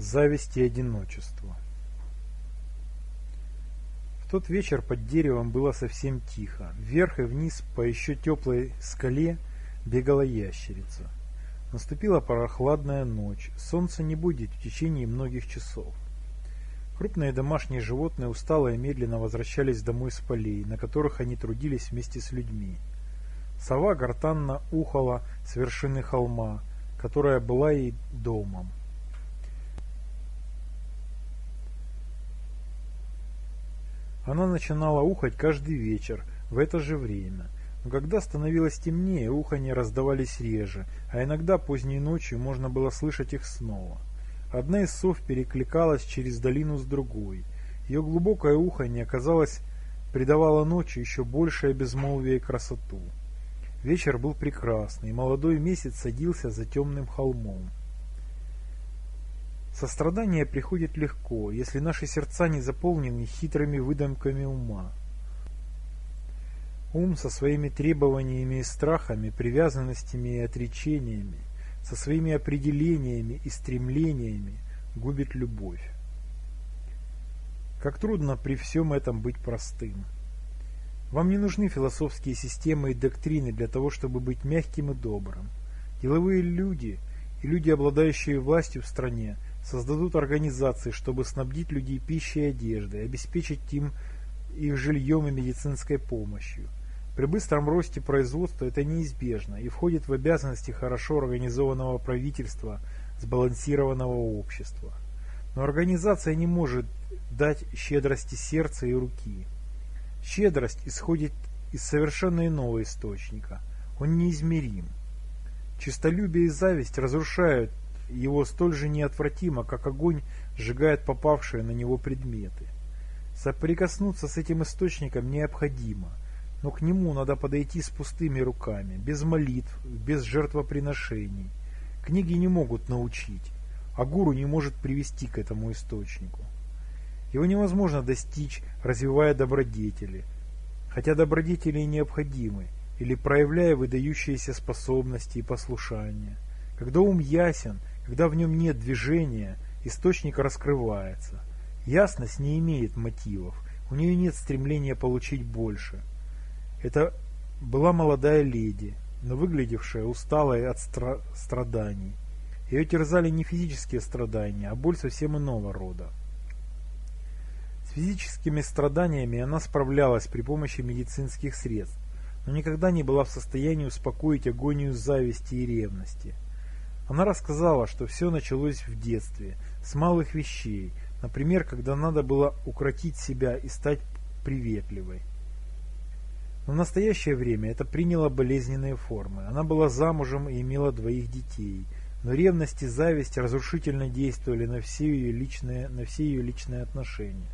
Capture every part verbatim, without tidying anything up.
Зависть и одиночество. В тот вечер под деревом было совсем тихо. Вверх и вниз по еще теплой скале бегала ящерица. Наступила прохладная ночь. Солнце не будет в течение многих часов. Крупные домашние животные устало и медленно возвращались домой с полей, на которых они трудились вместе с людьми. Сова гортанно ухала с вершины холма, которая была ей домом. Она начинала ухать каждый вечер в это же время, но когда становилось темнее, уханье раздавались реже, а иногда поздней ночью можно было слышать их снова. Одна из сов перекликалась через долину с другой. Ее глубокое уханье, казалось, придавало ночи еще большее безмолвие и красоту. Вечер был прекрасный, и молодой месяц садился за темным холмом. Сострадание приходит легко, если наши сердца не заполнены хитрыми выдумками ума. Ум со своими требованиями и страхами, привязанностями и отречениями, со своими определениями и стремлениями губит любовь. Как трудно при всем этом быть простым. Вам не нужны философские системы и доктрины для того, чтобы быть мягким и добрым. Деловые люди и люди, обладающие властью в стране, создадут организации, чтобы снабдить людей пищей и одеждой, обеспечить им их жильем и медицинской помощью. При быстром росте производства это неизбежно и входит в обязанности хорошо организованного правительства, сбалансированного общества. Но организация не может дать щедрости сердца и руки. Щедрость исходит из совершенно иного источника. Он неизмерим. Честолюбие и зависть разрушают его столь же неотвратимо, как огонь сжигает попавшие на него предметы. Соприкоснуться с этим источником необходимо, но к нему надо подойти с пустыми руками, без молитв, без жертвоприношений. Книги не могут научить, а гуру не может привести к этому источнику. Его невозможно достичь, развивая добродетели, хотя добродетели и необходимы, или проявляя выдающиеся способности и послушания. Когда ум ясен, когда в нем нет движения, источник раскрывается. Ясность не имеет мотивов, у нее нет стремления получить больше. Это была молодая леди, но выглядевшая усталой от стра- страданий. Ее терзали не физические страдания, а боль совсем иного рода. С физическими страданиями она справлялась при помощи медицинских средств, но никогда не была в состоянии успокоить агонию зависти и ревности. Она рассказала, что все началось в детстве, с малых вещей, например, когда надо было укротить себя и стать приветливой. Но в настоящее время это приняло болезненные формы. Она была замужем и имела двоих детей, но ревность и зависть разрушительно действовали на все ее личные, на все ее личные отношения.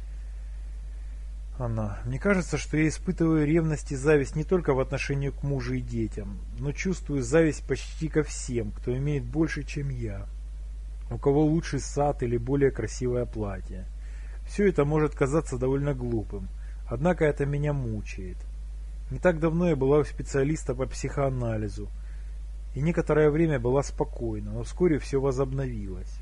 Она. Мне кажется, что я испытываю ревность и зависть не только в отношении к мужу и детям, но чувствую зависть почти ко всем, кто имеет больше, чем я, у кого лучший сад или более красивое платье. Все это может казаться довольно глупым, однако это меня мучает. Не так давно я была у специалиста по психоанализу, и некоторое время была спокойна, но вскоре все возобновилось.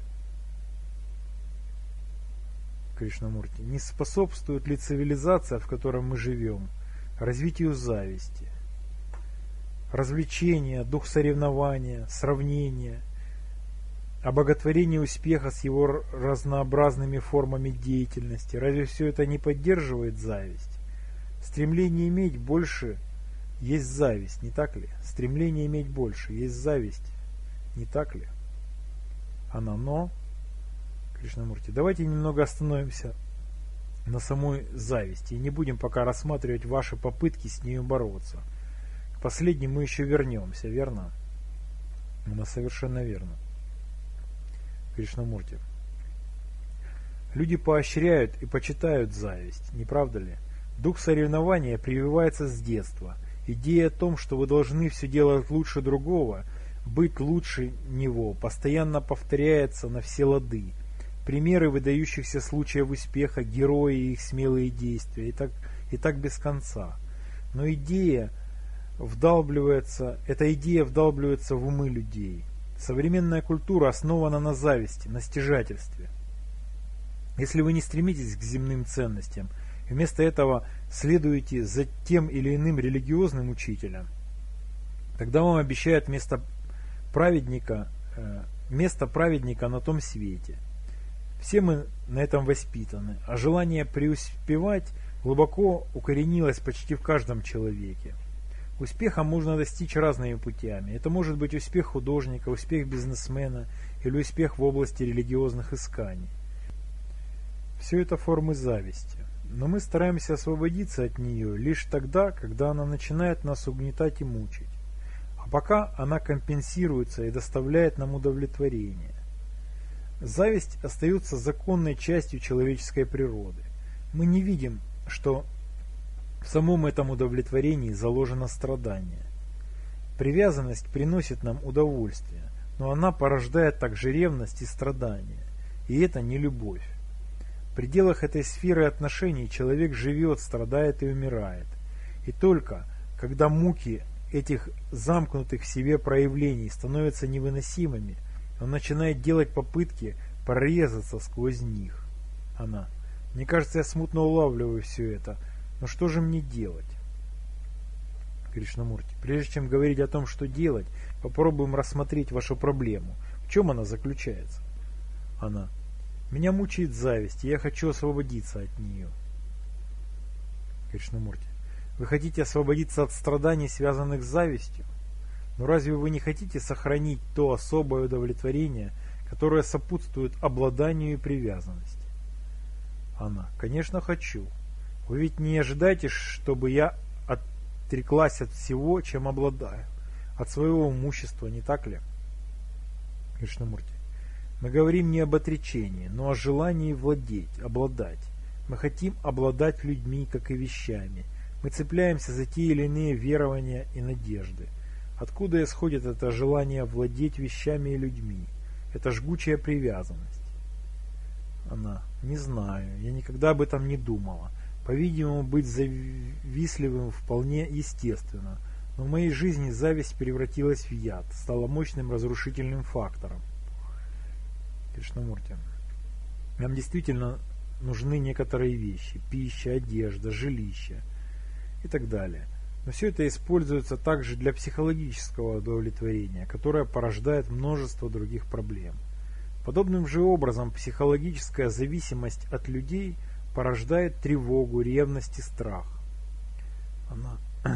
Кришнамурти, не способствует ли цивилизация, в которой мы живем, развитию зависти? Развлечение, дух соревнования, сравнения, обоготворение успеха с его разнообразными формами деятельности, разве все это не поддерживает зависть? Стремление иметь больше есть зависть, не так ли? Стремление иметь больше есть зависть, не так ли? Она, но... Кришнамурти, давайте немного остановимся на самой зависти и не будем пока рассматривать ваши попытки с нею бороться. К последнему мы еще вернемся, верно? Это совершенно верно. Кришнамурти. Люди поощряют и почитают зависть, не правда ли? Дух соревнования прививается с детства. Идея о том, что вы должны все делать лучше другого, быть лучше него, постоянно повторяется на все лады. Примеры выдающихся случаев успеха, герои и их смелые действия, и так, и так без конца. Но идея вдалбливается, эта идея вдалбливается в умы людей. Современная культура основана на зависти, на стяжательстве. Если вы не стремитесь к земным ценностям, и вместо этого следуете за тем или иным религиозным учителем, тогда вам обещают место праведника, э, место праведника на том свете. Все мы на этом воспитаны, а желание преуспевать глубоко укоренилось почти в каждом человеке. Успеха можно достичь разными путями. Это может быть успех художника, успех бизнесмена или успех в области религиозных исканий. Все это формы зависти. Но мы стараемся освободиться от нее лишь тогда, когда она начинает нас угнетать и мучить. А пока она компенсируется и доставляет нам удовлетворение. Зависть остается законной частью человеческой природы. Мы не видим, что в самом этом удовлетворении заложено страдание. Привязанность приносит нам удовольствие, но она порождает также ревность и страдания. И это не любовь. В пределах этой сферы отношений человек живет, страдает и умирает. И только когда муки этих замкнутых в себе проявлений становятся невыносимыми, он начинает делать попытки прорезаться сквозь них. Она. Мне кажется, я смутно улавливаю все это. Но что же мне делать? Кришнамурти. Прежде чем говорить о том, что делать, попробуем рассмотреть вашу проблему. В чем она заключается? Она. Меня мучает зависть, и я хочу освободиться от нее. Кришнамурти. Вы хотите освободиться от страданий, связанных с завистью? Но разве вы не хотите сохранить то особое удовлетворение, которое сопутствует обладанию и привязанности? Она. Конечно, хочу. Вы ведь не ожидаете, чтобы я отреклась от всего, чем обладаю, от своего имущества, не так ли? Кришнамурти. Мы говорим не об отречении, но о желании владеть, обладать. Мы хотим обладать людьми, как и вещами. Мы цепляемся за те или иные верования и надежды. Откуда исходит это желание владеть вещами и людьми? Это жгучая привязанность. Она. Не знаю, я никогда об этом не думала. По-видимому, быть завистливым вполне естественно, но в моей жизни зависть превратилась в яд, стала мощным разрушительным фактором. Кришнамурти. Нам действительно нужны некоторые вещи: пища, одежда, жилище и так далее. Но все это используется также для психологического удовлетворения, которое порождает множество других проблем. Подобным же образом психологическая зависимость от людей порождает тревогу, ревность и страх. Она.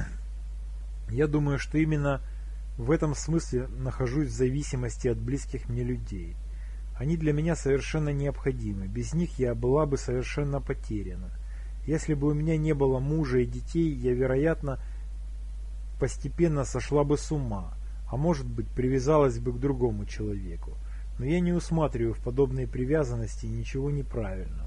Я думаю, что именно в этом смысле нахожусь в зависимости от близких мне людей. Они для меня совершенно необходимы. Без них я была бы совершенно потеряна. Если бы у меня не было мужа и детей, я, вероятно, постепенно сошла бы с ума, а может быть, привязалась бы к другому человеку. Но я не усматриваю в подобной привязанности ничего неправильного.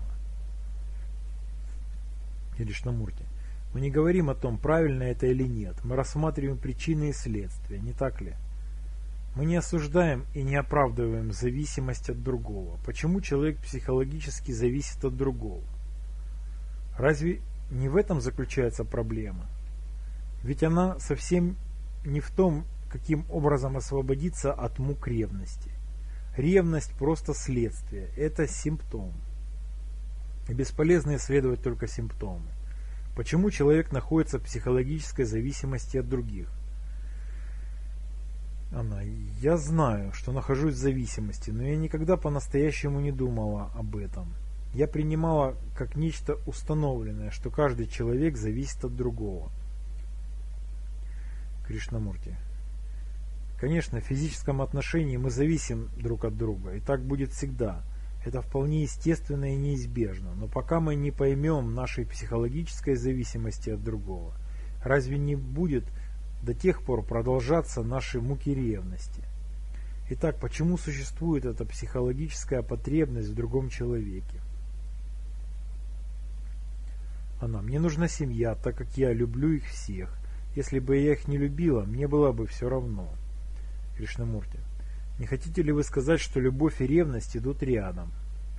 Кришнамурти. Мы не говорим о том, правильно это или нет. Мы рассматриваем причины и следствия, не так ли? Мы не осуждаем и не оправдываем зависимость от другого. Почему человек психологически зависит от другого? Разве не в этом заключается проблема? Ведь она совсем не в том, каким образом освободиться от мук ревности. Ревность просто следствие, это симптом. И бесполезно исследовать только симптомы. Почему человек находится в психологической зависимости от других? Она. Я знаю, что нахожусь в зависимости, но я никогда по-настоящему не думала об этом. Я принимала как нечто установленное, что каждый человек зависит от другого. Кришнамурти. Конечно, в физическом отношении мы зависим друг от друга, и так будет всегда. Это вполне естественно и неизбежно, но пока мы не поймем нашей психологической зависимости от другого, разве не будет до тех пор продолжаться наши муки ревности? Итак, почему существует эта психологическая потребность в другом человеке? Она. Мне нужна семья, так как я люблю их всех. Если бы я их не любила, мне было бы все равно. Кришнамурти. Не хотите ли вы сказать, что любовь и ревность идут рядом?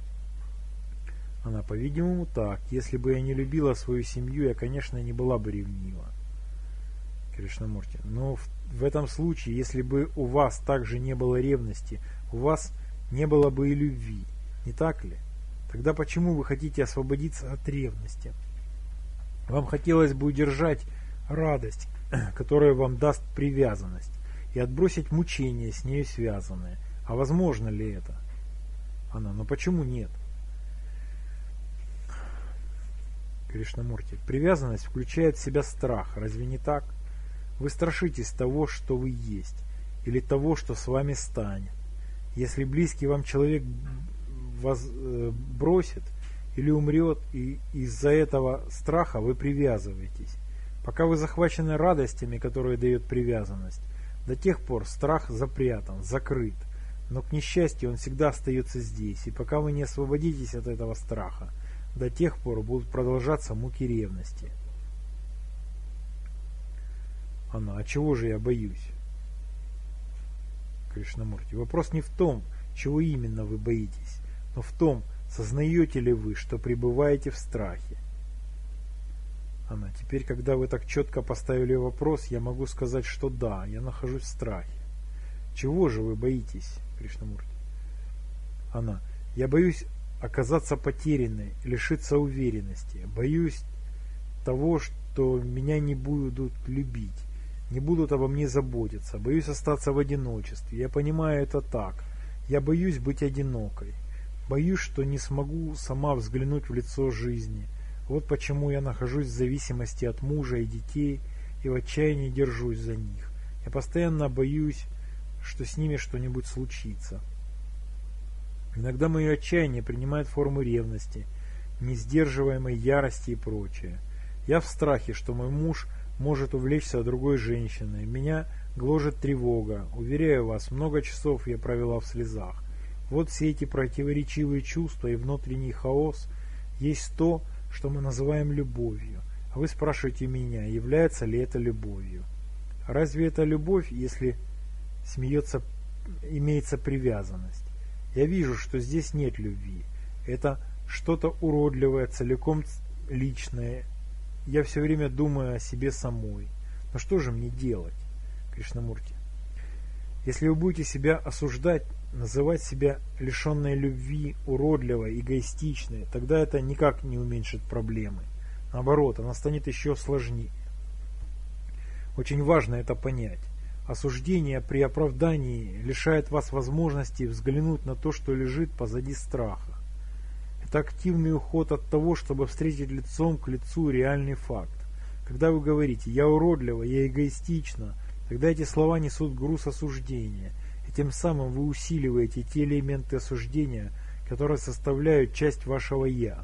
Она. По-видимому, так. Если бы я не любила свою семью, я, конечно, не была бы ревнива. Кришнамурти. Но в, в этом случае, если бы у вас также не было ревности, у вас не было бы и любви, не так ли? Тогда почему вы хотите освободиться от ревности? Вам хотелось бы удержать радость, которая вам даст привязанность, и отбросить мучения, с нею связанные. А возможно ли это? Она, но почему нет? Кришнамурти. Привязанность включает в себя страх, разве не так? Вы страшитесь того, что вы есть, или того, что с вами станет. Если близкий вам человек вас э, бросит или умрет, и из-за этого страха вы привязываетесь. Пока вы захвачены радостями, которые дает привязанность, до тех пор страх запрятан, закрыт. Но, к несчастью, он всегда остается здесь, и пока вы не освободитесь от этого страха, до тех пор будут продолжаться муки ревности. Она, а чего же я боюсь? Кришнамурти. Вопрос не в том, чего именно вы боитесь, но в том, сознаете ли вы, что пребываете в страхе. Она, теперь, когда вы так четко поставили вопрос, я могу сказать, что да, я нахожусь в страхе. Чего же вы боитесь, Кришнамурти? Она, я боюсь оказаться потерянной, лишиться уверенности, боюсь того, что меня не будут любить, не будут обо мне заботиться, боюсь остаться в одиночестве. Я понимаю это так. Я боюсь быть одинокой. Боюсь, что не смогу сама взглянуть в лицо жизни. Вот почему я нахожусь в зависимости от мужа и детей и в отчаянии держусь за них. Я постоянно боюсь, что с ними что-нибудь случится. Иногда мое отчаяние принимает форму ревности, несдерживаемой ярости и прочее. Я в страхе, что мой муж может увлечься другой женщиной. Меня гложет тревога. Уверяю вас, много часов я провела в слезах. Вот все эти противоречивые чувства и внутренний хаос есть то, что мы называем любовью. А вы спрашиваете меня, является ли это любовью? Разве это любовь, если смеется, имеется привязанность? Я вижу, что здесь нет любви. Это что-то уродливое, целиком личное. Я все время думаю о себе самой. Но что же мне делать, Кришнамурти? Если вы будете себя осуждать, называть себя лишенной любви, уродливой, эгоистичной, тогда это никак не уменьшит проблемы. Наоборот, она станет еще сложнее. Очень важно это понять. Осуждение при оправдании лишает вас возможности взглянуть на то, что лежит позади страха. Это активный уход от того, чтобы встретить лицом к лицу реальный факт. Когда вы говорите «я уродлива», «я эгоистична», тогда эти слова несут груз осуждения, и тем самым вы усиливаете те элементы осуждения, которые составляют часть вашего «я».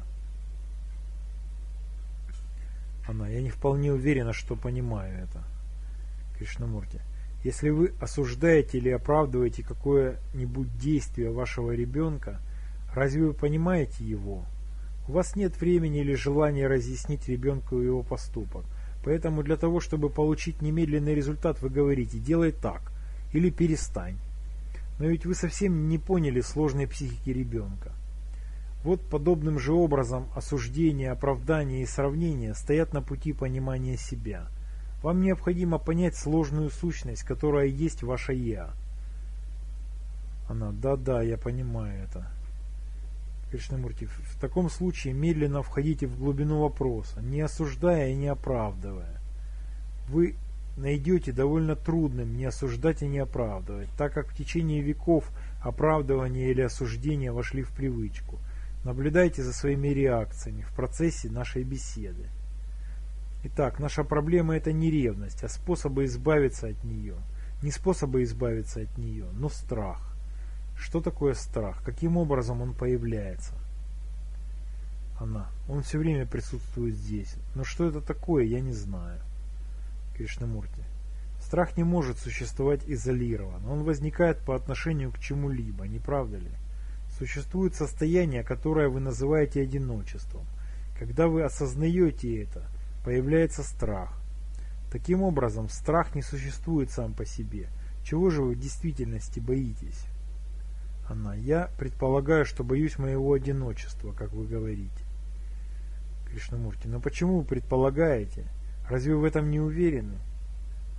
Она, я не вполне уверена, что понимаю это. Кришнамурти. Если вы осуждаете или оправдываете какое-нибудь действие вашего ребенка, разве вы понимаете его? У вас нет времени или желания разъяснить ребенку его поступок. Поэтому для того, чтобы получить немедленный результат, вы говорите «делай так» или «перестань». Но ведь вы совсем не поняли сложной психики ребенка. Вот подобным же образом осуждение, оправдание и сравнение стоят на пути понимания себя. Вам необходимо понять сложную сущность, которая есть ваше «я». Она, да-да, я понимаю это. Кришнамурти, в таком случае медленно входите в глубину вопроса, не осуждая и не оправдывая. Вы найдете довольно трудным не осуждать и не оправдывать, так как в течение веков оправдывание или осуждение вошли в привычку. Наблюдайте за своими реакциями в процессе нашей беседы. Итак, наша проблема — это не ревность, а способы избавиться от нее. Не способы избавиться от нее, но страх. Что такое страх? Каким образом он появляется? Она. Он все время присутствует здесь. Но что это такое, я не знаю. Кришнамурти. Страх не может существовать изолированно. Он возникает по отношению к чему-либо, не правда ли? Существует состояние, которое вы называете одиночеством. Когда вы осознаете это, появляется страх. Таким образом, страх не существует сам по себе. Чего же вы в действительности боитесь? Она. Я предполагаю, что боюсь моего одиночества, как вы говорите. Кришнамурти. Но почему вы предполагаете? Разве вы в этом не уверены?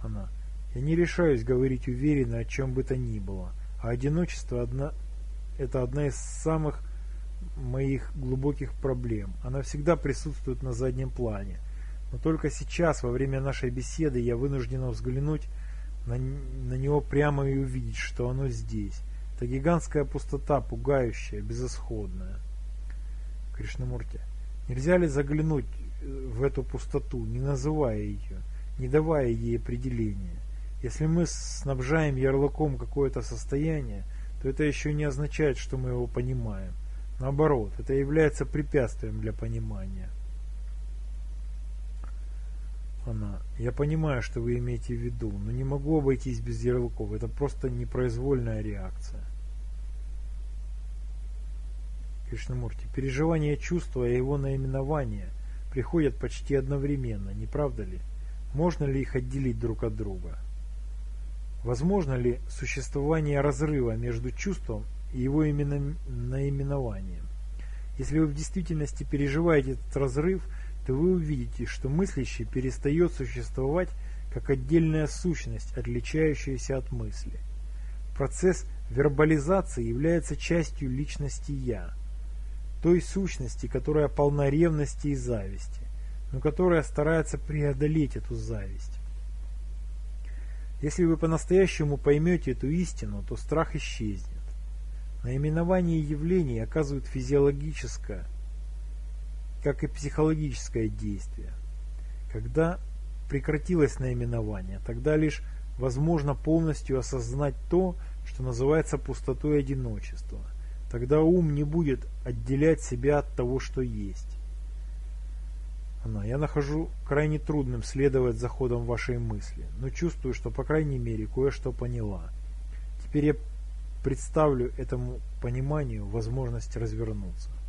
Она. Я не решаюсь говорить уверенно о чем бы то ни было, а одиночество одна... это одна из самых моих глубоких проблем. Она всегда присутствует на заднем плане. Но только сейчас, во время нашей беседы, я вынуждена взглянуть на, на него прямо и увидеть, что оно здесь. Это гигантская пустота, пугающая, безысходная. Кришнамурти. Нельзя ли заглянуть в эту пустоту, не называя ее, не давая ей определения? Если мы снабжаем ярлыком какое-то состояние, то это еще не означает, что мы его понимаем. Наоборот, это является препятствием для понимания. Она. Я понимаю, что вы имеете в виду, но не могу обойтись без ярлыков. Это просто непроизвольная реакция. Кришнамурти. Переживание чувства и его наименование приходят почти одновременно, не правда ли? Можно ли их отделить друг от друга? Возможно ли существование разрыва между чувством и его именно наименованием? Если вы в действительности переживаете этот разрыв, то вы увидите, что мыслящий перестает существовать как отдельная сущность, отличающаяся от мысли. Процесс вербализации является частью личности «я», той сущности, которая полна ревности и зависти, но которая старается преодолеть эту зависть. Если вы по-настоящему поймете эту истину, то страх исчезнет. Наименование явлений оказывает физиологическое, как и психологическое действие. Когда прекратилось наименование, тогда лишь возможно полностью осознать то, что называется пустотой одиночества. Тогда ум не будет отделять себя от того, что есть. Она. Я нахожу крайне трудным следовать за ходом вашей мысли, но чувствую, что по крайней мере кое-что поняла. Теперь я представлю этому пониманию возможность развернуться.